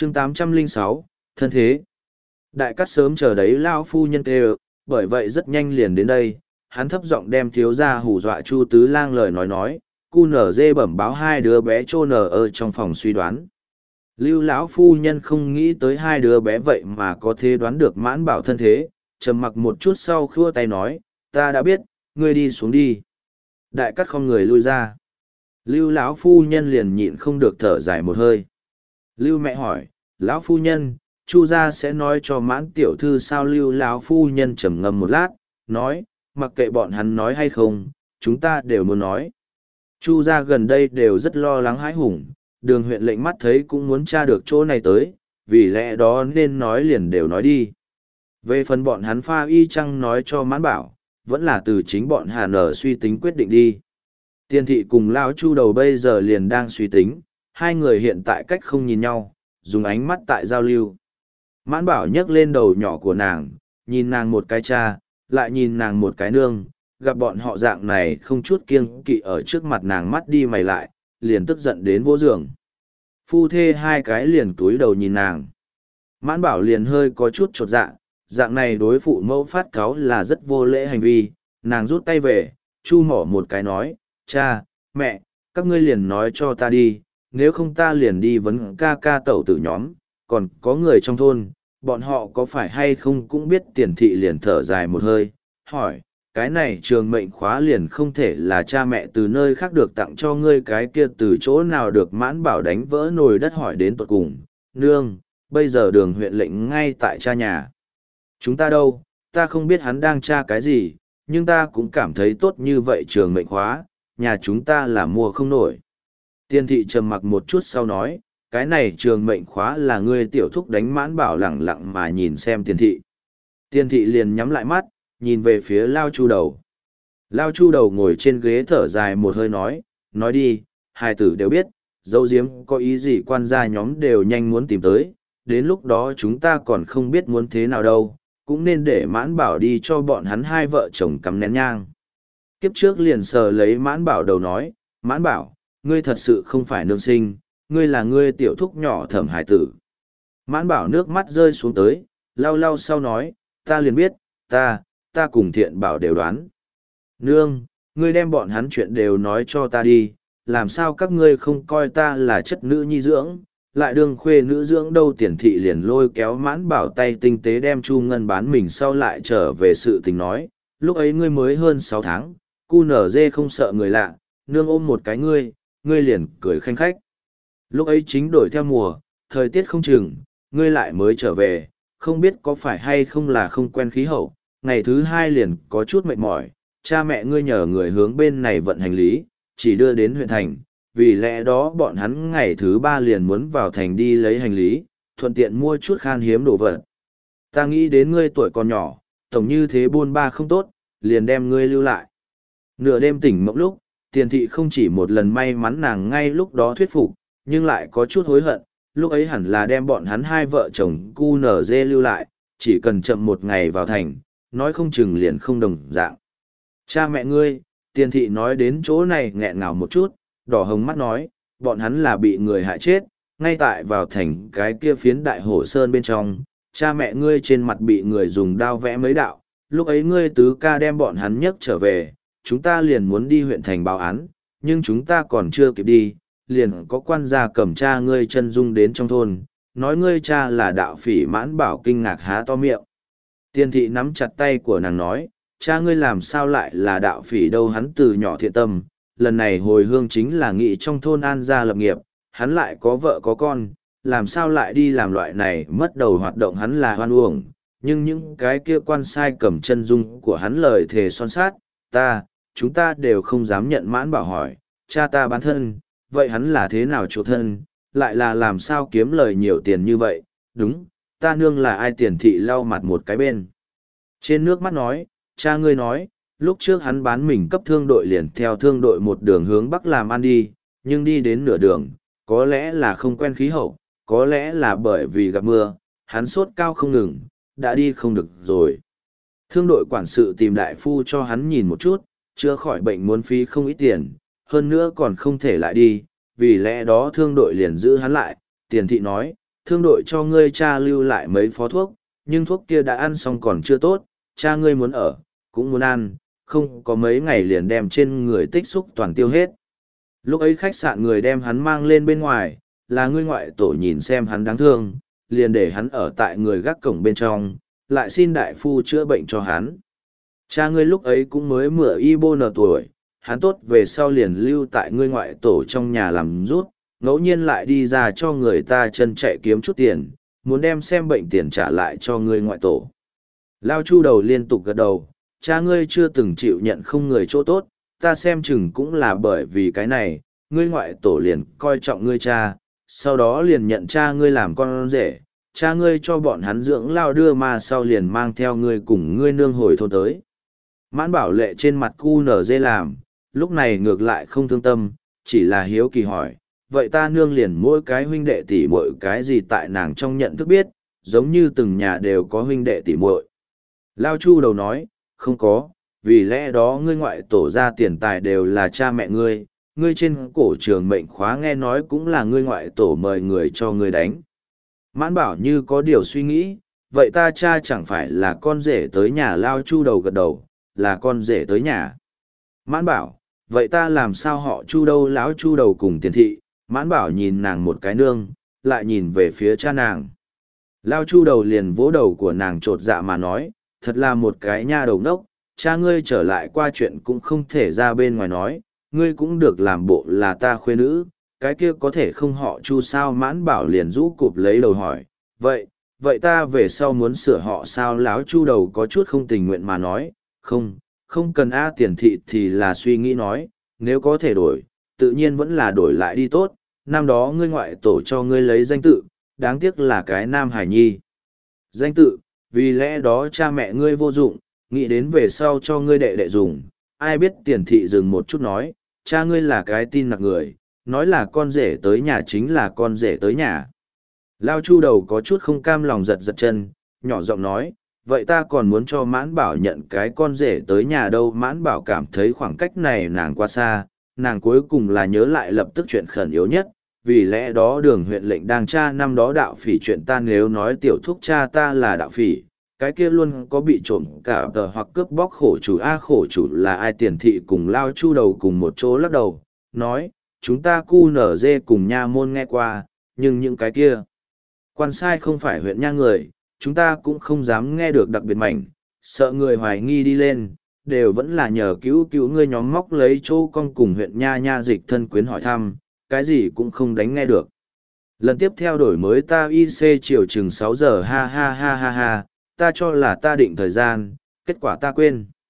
chương 806, thân thế. Đại cát sớm chờ đấy lao phu nhân kêu, bởi vậy rất nhanh liền đến đây, hắn thấp giọng đem thiếu gia hù dọa Chu Tứ Lang lời nói, cu nở dê bẩm báo hai đứa bé trô nở ở trong phòng suy đoán. Lưu lão phu nhân không nghĩ tới hai đứa bé vậy mà có thể đoán được Mãn Bảo thân thế, trầm mặc một chút sau khua tay nói, ta đã biết, ngươi đi xuống đi. Đại cát không người lui ra. Lưu lão phu nhân liền nhịn không được thở dài một hơi. Lưu mẹ hỏi, lão phu nhân, Chu gia sẽ nói cho Mãn tiểu thư sao? Lưu lão phu nhân trầm ngâm một lát, nói, mặc kệ bọn hắn nói hay không, chúng ta đều muốn nói. Chu gia gần đây đều rất lo lắng hãi hùng, Đường huyện lệnh mắt thấy cũng muốn tra được chỗ này tới, vì lẽ đó nên nói liền đều nói đi. Về phần bọn hắn pha y chăng nói cho Mãn Bảo, vẫn là từ chính bọn Hà Nở suy tính quyết định đi. Tiên thị cùng Lão Chu đầu bây giờ liền đang suy tính, hai người hiện tại cách không nhìn nhau, dùng ánh mắt tại giao lưu. Mãn Bảo nhấc lên đầu nhỏ của nàng, nhìn nàng một cái cha, lại nhìn nàng một cái nương, gặp bọn họ dạng này không chút kiêng kỵ ở trước mặt nàng mắt đi mày lại, liền tức giận đến vô giường. Phu thê hai cái liền túi đầu nhìn nàng. Mãn Bảo liền hơi có chút chột dạ, dạng này đối phụ mẫu phát cáu là rất vô lễ hành vi, nàng rút tay về, chu mỏ một cái nói, cha, mẹ, các ngươi liền nói cho ta đi, nếu không ta liền đi vấn ca ca tẩu tử nhóm, còn có người trong thôn, bọn họ có phải hay không cũng biết. Tiền thị liền thở dài một hơi, hỏi, cái này trường mệnh khóa liền không thể là cha mẹ từ nơi khác được tặng cho ngươi, cái kia từ chỗ nào được? Mãn Bảo đánh vỡ nồi đất hỏi đến tột cùng, nương, bây giờ Đường huyện lệnh ngay tại cha nhà. Chúng ta đâu, ta không biết hắn đang tra cái gì, nhưng ta cũng cảm thấy tốt như vậy trường mệnh khóa, nhà chúng ta là mua không nổi. Tiên thị trầm mặc một chút sau nói, cái này trường mệnh khóa là ngươi tiểu thúc đánh. Mãn Bảo lẳng lặng mà nhìn xem Tiên thị. Tiên thị liền nhắm lại mắt, nhìn về phía Lao Chu đầu. Lao Chu đầu ngồi trên ghế thở dài một hơi nói đi, hai tử đều biết, dấu diếm có ý gì quan gia nhóm đều nhanh muốn tìm tới, đến lúc đó chúng ta còn không biết muốn thế nào đâu, cũng nên để Mãn Bảo đi cho bọn hắn hai vợ chồng cắm nén nhang. Kiếp trước liền sờ lấy Mãn Bảo đầu nói, Mãn Bảo, ngươi thật sự không phải nương sinh, ngươi là ngươi tiểu thúc nhỏ Thẩm hải tử. Mãn Bảo nước mắt rơi xuống tới, lau lau sau nói, ta liền biết, ta cùng Thiện Bảo đều đoán. Nương, ngươi đem bọn hắn chuyện đều nói cho ta đi, làm sao các ngươi không coi ta là chất nữ nhi dưỡng, lại đương khuê nữ dưỡng đâu? Tiền thị liền lôi kéo Mãn Bảo tay tinh tế đem Chu Ngân bán mình sau lại trở về sự tình nói, lúc ấy ngươi mới hơn 6 tháng, cu nở dê không sợ người lạ, nương ôm một cái ngươi liền cười khanh khách. Lúc ấy chính đổi theo mùa, thời tiết không chừng, ngươi lại mới trở về, không biết có phải hay không là không quen khí hậu, ngày thứ hai liền có chút mệt mỏi, cha mẹ ngươi nhờ người hướng bên này vận hành lý, chỉ đưa đến huyện thành, vì lẽ đó bọn hắn ngày thứ ba liền muốn vào thành đi lấy hành lý, thuận tiện mua chút khan hiếm đồ vật. Ta nghĩ đến ngươi tuổi còn nhỏ, tổng như thế buôn ba không tốt, liền đem ngươi lưu lại. Nửa đêm tỉnh mộng lúc, Tiền thị không chỉ một lần may mắn nàng ngay lúc đó thuyết phục, nhưng lại có chút hối hận, lúc ấy hẳn là đem bọn hắn hai vợ chồng cu nở dê lưu lại, chỉ cần chậm một ngày vào thành, nói không chừng liền không đồng dạng. Cha mẹ ngươi, Tiền thị nói đến chỗ này nghẹn ngào một chút, đỏ hồng mắt nói, bọn hắn là bị người hại chết, ngay tại vào thành cái kia phiến Đại Hổ Sơn bên trong, cha mẹ ngươi trên mặt bị người dùng đao vẽ mấy đạo, lúc ấy ngươi tứ ca đem bọn hắn nhấc trở về, chúng ta liền muốn đi huyện thành báo án, nhưng chúng ta còn chưa kịp đi, liền có quan gia cầm cha ngươi chân dung đến trong thôn, nói ngươi cha là đạo phỉ. Mãn Bảo kinh ngạc há to miệng. Tiên thị nắm chặt tay của nàng nói, cha ngươi làm sao lại là đạo phỉ đâu? Hắn từ nhỏ thiện tâm, lần này hồi hương chính là nghĩ trong thôn an gia lập nghiệp, hắn lại có vợ có con, làm sao lại đi làm loại này mất đầu hoạt động? Hắn là hoan uổng, nhưng những cái kia quan sai cầm chân dung của hắn lời thề son sát, chúng ta đều không dám nhận. Mãn Bảo hỏi, cha ta bán thân, vậy hắn là thế nào chỗ thân, lại là làm sao kiếm lời nhiều tiền như vậy? Đúng, ta nương là ai? Tiền thị lau mặt một cái bên trên nước mắt nói, cha ngươi nói, lúc trước hắn bán mình cấp thương đội liền theo thương đội một đường hướng bắc làm ăn đi, nhưng đi đến nửa đường, có lẽ là không quen khí hậu, có lẽ là bởi vì gặp mưa, hắn sốt cao không ngừng, đã đi không được rồi. Thương đội quản sự tìm đại phu cho hắn nhìn một chút, chữa khỏi bệnh muốn phí không ít tiền, hơn nữa còn không thể lại đi, vì lẽ đó thương đội liền giữ hắn lại. Tiền thị nói, thương đội cho ngươi cha lưu lại mấy phó thuốc, nhưng thuốc kia đã ăn xong còn chưa tốt, cha ngươi muốn ở, cũng muốn ăn, không có mấy ngày liền đem trên người tích xúc toàn tiêu hết. Lúc ấy khách sạn người đem hắn mang lên bên ngoài, là ngươi ngoại tổ nhìn xem hắn đáng thương, liền để hắn ở tại người gác cổng bên trong, lại xin đại phu chữa bệnh cho hắn. Cha ngươi lúc ấy cũng mới mửa y bô nở tuổi, hắn tốt về sau liền lưu tại ngươi ngoại tổ trong nhà làm rút, ngẫu nhiên lại đi ra cho người ta chân chạy kiếm chút tiền, muốn đem xem bệnh tiền trả lại cho ngươi ngoại tổ. Lao Chu đầu liên tục gật đầu, cha ngươi chưa từng chịu nhận không người chỗ tốt, ta xem chừng cũng là bởi vì cái này, ngươi ngoại tổ liền coi trọng ngươi cha, sau đó liền nhận cha ngươi làm con rể, cha ngươi cho bọn hắn dưỡng lao đưa mà sau liền mang theo ngươi cùng ngươi nương hồi thôn tới. Mãn Bảo Lệ trên mặt cu nở dê làm, lúc này ngược lại không thương tâm, chỉ là hiếu kỳ hỏi, vậy ta nương liền mỗi cái huynh đệ tỷ muội cái gì tại nàng trong nhận thức biết, giống như từng nhà đều có huynh đệ tỷ muội. Lao Chu đầu nói, không có, vì lẽ đó ngươi ngoại tổ ra tiền tài đều là cha mẹ ngươi, ngươi trên cổ trường mệnh khóa nghe nói cũng là ngươi ngoại tổ mời người cho ngươi đánh. Mãn Bảo như có điều suy nghĩ, vậy ta cha chẳng phải là con rể tới nhà. Lao Chu đầu gật đầu, là con rể tới nhà. Mãn Bảo, vậy ta làm sao họ Chu đâu? Lão Chu đầu cùng Tiền thị. Mãn Bảo nhìn nàng một cái nương, lại nhìn về phía cha nàng. Lao Chu đầu liền vỗ đầu của nàng trột dạ mà nói, thật là một cái nha đầu nốc, cha ngươi trở lại qua chuyện cũng không thể ra bên ngoài nói, ngươi cũng được làm bộ là ta khuê nữ, cái kia có thể không họ Chu sao? Mãn Bảo liền rũ cụp lấy đầu hỏi, vậy ta về sau muốn sửa họ sao? Lão Chu đầu có chút không tình nguyện mà nói, không cần A. Tiền thị thì là suy nghĩ nói, nếu có thể đổi, tự nhiên vẫn là đổi lại đi tốt, năm đó ngươi ngoại tổ cho ngươi lấy danh tự, đáng tiếc là cái Nam Hải Nhi. Danh tự, vì lẽ đó cha mẹ ngươi vô dụng, nghĩ đến về sau cho ngươi đệ đệ dùng, ai biết. Tiền thị dừng một chút nói, cha ngươi là cái tin nặc người, nói là con rể tới nhà chính là con rể tới nhà. Lao Chu đầu có chút không cam lòng giật giật chân, nhỏ giọng nói, vậy ta còn muốn cho Mãn Bảo nhận cái con rể tới nhà đâu? Mãn Bảo cảm thấy khoảng cách này nàng quá xa, nàng cuối cùng là nhớ lại lập tức chuyện khẩn yếu nhất, vì lẽ đó Đường huyện lệnh đang tra năm đó đạo phỉ chuyện. Ta nếu nói tiểu thúc cha ta là đạo phỉ, cái kia luôn có bị trộm cả tờ hoặc cướp bóc khổ chủ. Khổ chủ là ai? Tiền thị cùng Lao Chu đầu cùng một chỗ lắc đầu, nói, chúng ta cu nở dê cùng nha môn nghe qua, nhưng những cái kia quan sai không phải huyện nha người, chúng ta cũng không dám nghe được đặc biệt mảnh, sợ người hoài nghi đi lên, đều vẫn là nhờ cứu ngươi nhóm móc lấy chỗ con cùng huyện nha dịch thân quyến hỏi thăm, cái gì cũng không đánh nghe được. Lần tiếp theo đổi mới ta IC chiều chừng 6 giờ, ha ha ha ha ha, ta cho là ta định thời gian, kết quả ta quên.